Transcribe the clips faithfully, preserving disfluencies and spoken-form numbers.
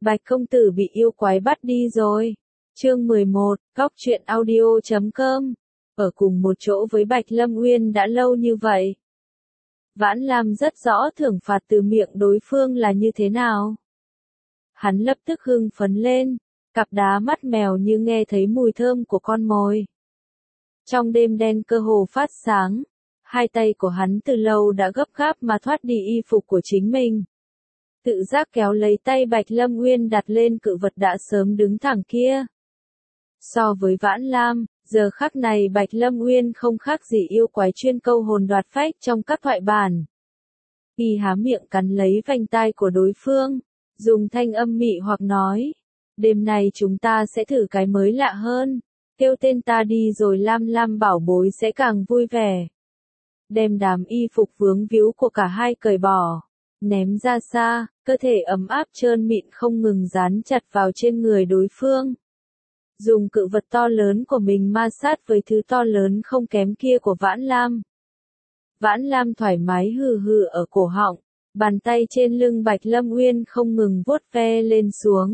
Bạch công tử bị yêu quái bắt đi rồi. Chương mười một, Góc truyện audio chấm com. Ở cùng một chỗ với Bạch Lâm Uyên đã lâu như vậy. Vãn Lam rất rõ thưởng phạt từ miệng đối phương là như thế nào. Hắn lập tức hưng phấn lên, cặp đá mắt mèo như nghe thấy mùi thơm của con mồi. Trong đêm đen cơ hồ phát sáng, hai tay của hắn từ lâu đã gấp gáp mà thoát đi y phục của chính mình. Tự giác kéo lấy tay Bạch Lâm Uyên đặt lên cự vật đã sớm đứng thẳng kia. So với Vãn Lam, giờ khắc này Bạch Lâm Uyên không khác gì yêu quái chuyên câu hồn đoạt phách trong các thoại bản. Y há miệng cắn lấy vành tai của đối phương, dùng thanh âm mị hoặc nói, đêm nay chúng ta sẽ thử cái mới lạ hơn, kêu tên ta đi rồi Lam Lam bảo bối sẽ càng vui vẻ. Đem đám y phục vướng víu của cả hai cởi bỏ, ném ra xa, cơ thể ấm áp trơn mịn không ngừng dán chặt vào trên người đối phương. Dùng cự vật to lớn của mình ma sát với thứ to lớn không kém kia của Vãn Lam. Vãn Lam thoải mái hừ hừ ở cổ họng, bàn tay trên lưng Bạch Lâm Uyên không ngừng vuốt ve lên xuống.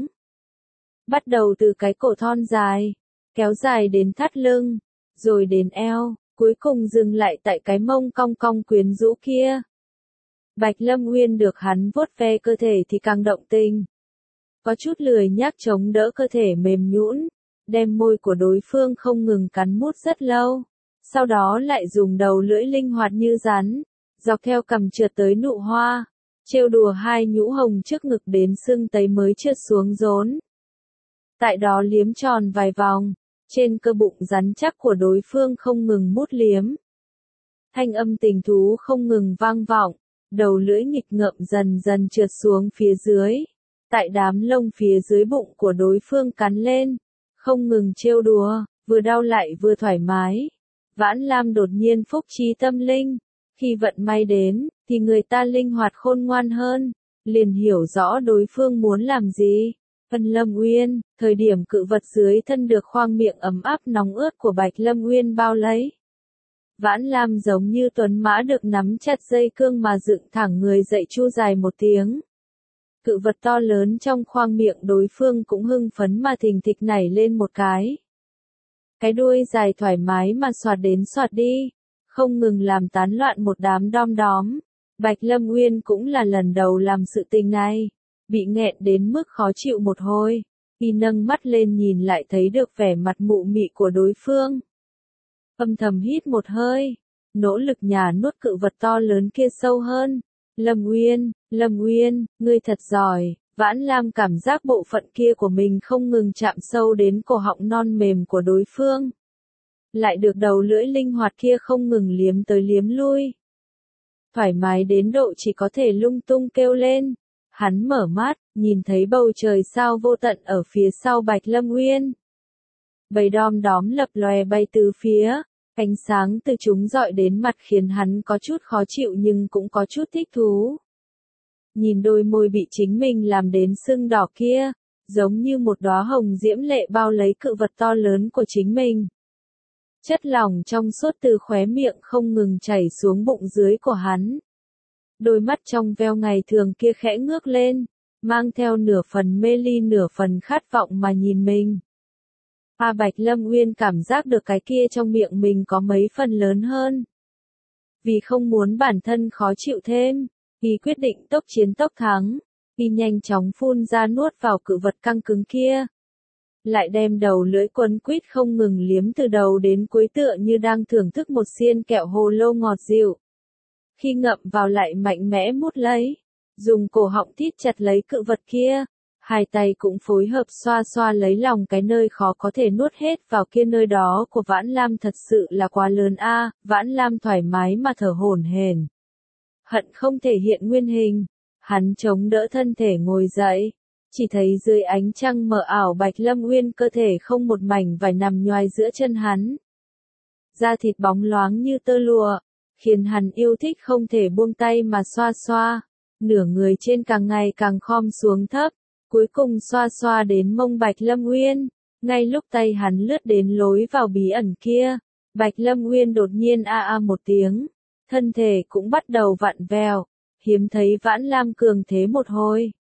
Bắt đầu từ cái cổ thon dài, kéo dài đến thắt lưng, rồi đến eo, cuối cùng dừng lại tại cái mông cong cong quyến rũ kia. Bạch Lâm Uyên được hắn vuốt ve cơ thể thì càng động tình. Có chút lười nhác chống đỡ cơ thể mềm nhũn, đem môi của đối phương không ngừng cắn mút rất lâu. Sau đó lại dùng đầu lưỡi linh hoạt như rắn, dọc theo cằm trượt tới nụ hoa, trêu đùa hai nhũ hồng trước ngực đến sưng tấy mới trượt xuống rốn. Tại đó liếm tròn vài vòng, trên cơ bụng rắn chắc của đối phương không ngừng mút liếm. Thanh âm tình thú không ngừng vang vọng, đầu lưỡi nghịch ngợm dần dần trượt xuống phía dưới. Tại đám lông phía dưới bụng của đối phương cắn lên, không ngừng trêu đùa, vừa đau lại vừa thoải mái. Vãn Lam đột nhiên phúc trí tâm linh, khi vận may đến, thì người ta linh hoạt khôn ngoan hơn, liền hiểu rõ đối phương muốn làm gì. Vân Lâm Uyên, thời điểm cự vật dưới thân được khoang miệng ấm áp nóng ướt của Bạch Lâm Uyên bao lấy. Vãn Lam giống như tuấn mã được nắm chặt dây cương mà dựng thẳng người dậy chu dài một tiếng. Cự vật to lớn trong khoang miệng đối phương cũng hưng phấn mà thình thịch nảy lên một cái. Cái đuôi dài thoải mái mà xoạt đến xoạt đi, không ngừng làm tán loạn một đám đom đóm. Bạch Lâm Uyên cũng là lần đầu làm sự tình này, bị nghẹn đến mức khó chịu một hồi. Y nâng mắt lên nhìn lại thấy được vẻ mặt mụ mị của đối phương. Âm thầm hít một hơi, nỗ lực nhả nuốt cự vật to lớn kia sâu hơn. Lâm Uyên, Lâm Uyên, ngươi thật giỏi. Vãn Lam cảm giác bộ phận kia của mình không ngừng chạm sâu đến cổ họng non mềm của đối phương. Lại được đầu lưỡi linh hoạt kia không ngừng liếm tới liếm lui. Thoải mái đến độ chỉ có thể lung tung kêu lên. Hắn mở mắt, nhìn thấy bầu trời sao vô tận ở phía sau Bạch Lâm Uyên. Bầy đom đóm lập lòe bay từ phía, ánh sáng từ chúng dọi đến mặt khiến hắn có chút khó chịu nhưng cũng có chút thích thú. Nhìn đôi môi bị chính mình làm đến sưng đỏ kia, giống như một đóa hồng diễm lệ bao lấy cự vật to lớn của chính mình. Chất lỏng trong suốt từ khóe miệng không ngừng chảy xuống bụng dưới của hắn. Đôi mắt trong veo ngày thường kia khẽ ngước lên, mang theo nửa phần mê ly nửa phần khát vọng mà nhìn mình. A Bạch Lâm Uyên cảm giác được cái kia trong miệng mình có mấy phần lớn hơn. Vì không muốn bản thân khó chịu thêm, Y quyết định tốc chiến tốc thắng, Y nhanh chóng phun ra nuốt vào cự vật căng cứng kia. Lại đem đầu lưỡi quấn quýt không ngừng liếm từ đầu đến cuối tựa như đang thưởng thức một xiên kẹo hồ lô ngọt dịu. Khi ngậm vào lại mạnh mẽ mút lấy, dùng cổ họng thít chặt lấy cự vật kia, hai tay cũng phối hợp xoa xoa lấy lòng cái nơi khó có thể nuốt hết vào kia nơi đó của Vãn Lam thật sự là quá lớn a. À, Vãn Lam thoải mái mà thở hổn hển. Hận không thể hiện nguyên hình, hắn chống đỡ thân thể ngồi dậy, chỉ thấy dưới ánh trăng mờ ảo Bạch Lâm Uyên cơ thể không một mảnh vải nằm nhoài giữa chân hắn. Da thịt bóng loáng như tơ lụa, khiến hắn yêu thích không thể buông tay mà xoa xoa, nửa người trên càng ngày càng khom xuống thấp, cuối cùng xoa xoa đến mông Bạch Lâm Uyên. Ngay lúc tay hắn lướt đến lối vào bí ẩn kia, Bạch Lâm Uyên đột nhiên a a một tiếng. Thân thể cũng bắt đầu vặn vẹo, hiếm thấy Vãn Lam cường thế một hồi.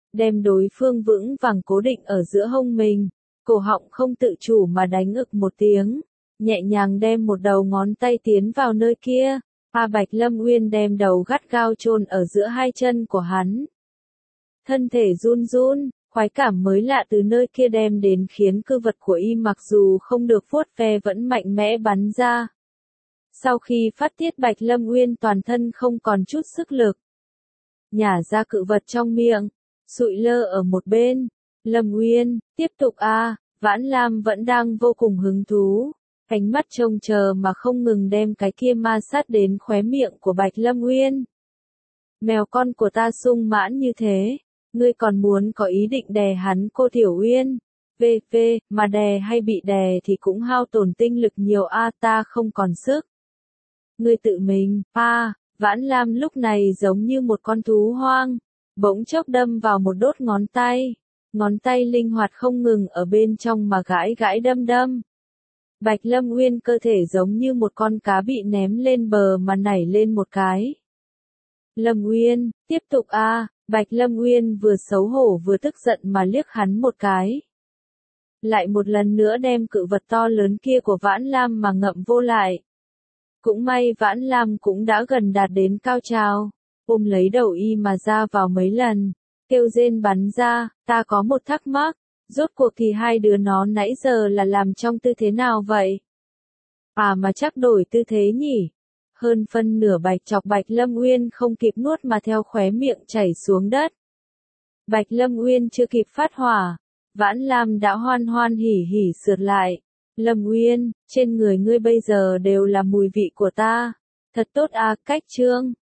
đem đối phương vững vàng cố định ở giữa hông mình, cổ họng không tự chủ mà đánh ực một tiếng, nhẹ nhàng đem một đầu ngón tay tiến vào nơi kia. A Bạch Lâm Uyên đem đầu gắt gao chôn ở giữa hai chân của hắn. Thân thể run run, khoái cảm mới lạ từ nơi kia đem đến khiến cư vật của y mặc dù không được vuốt ve vẫn mạnh mẽ bắn ra. Sau khi phát tiết Bạch Lâm Uyên toàn thân không còn chút sức lực. Nhả ra cự vật trong miệng, sụi lơ ở một bên. Lâm Uyên, tiếp tục a. Vãn Lam vẫn đang vô cùng hứng thú. Ánh mắt trông chờ mà không ngừng đem cái kia ma sát đến khóe miệng của Bạch Lâm Uyên. Mèo con của ta sung mãn như thế, ngươi còn muốn có ý định đè hắn cô Tiểu Uyên. Vê vê, mà đè hay bị đè thì cũng hao tổn tinh lực nhiều a, ta không còn sức. Ngươi tự mình, a, Vãn Lam lúc này giống như một con thú hoang, bỗng chốc đâm vào một đốt ngón tay. Ngón tay linh hoạt không ngừng ở bên trong mà gãi gãi đâm đâm. Bạch Lâm Uyên cơ thể giống như một con cá bị ném lên bờ mà nảy lên một cái. Lâm Uyên, tiếp tục a. Bạch Lâm Uyên vừa xấu hổ vừa tức giận mà liếc hắn một cái. Lại một lần nữa đem cự vật to lớn kia của Vãn Lam mà ngậm vô lại. Cũng may Vãn Lam cũng đã gần đạt đến cao trào, ôm lấy đầu y mà ra vào mấy lần, kêu rên bắn ra, ta có một thắc mắc, rốt cuộc thì hai đứa nó nãy giờ là làm trong tư thế nào vậy? À mà chắc đổi tư thế nhỉ? Hơn phân nửa bạch chọc Bạch Lâm Uyên không kịp nuốt mà theo khóe miệng chảy xuống đất. Bạch Lâm Uyên chưa kịp phát hỏa, Vãn Lam đã hoan hoan hỉ hỉ sượt lại. Lâm Uyên, trên người ngươi bây giờ đều là mùi vị của ta. Thật tốt à, cách trương.